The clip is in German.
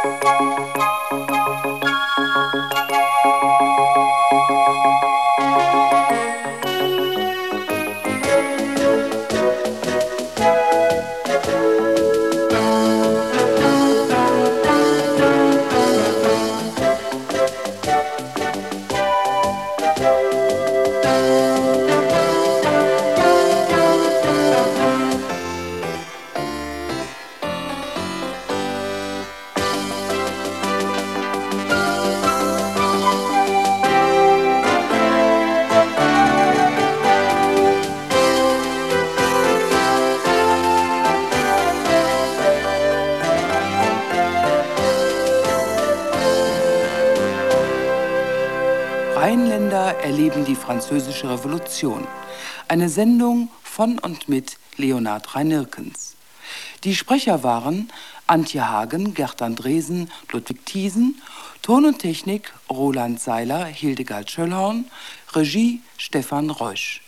Rheinländer erleben die Französische Revolution. Eine Sendung von und mit Leonhard Rhein-Nirkens. Die Sprecher waren Antje Hagen, Gerd Andresen, Ludwig Thiesen, Ton und Technik Roland Seiler, Hildegard Schöllhorn, Regie Stefan Reusch.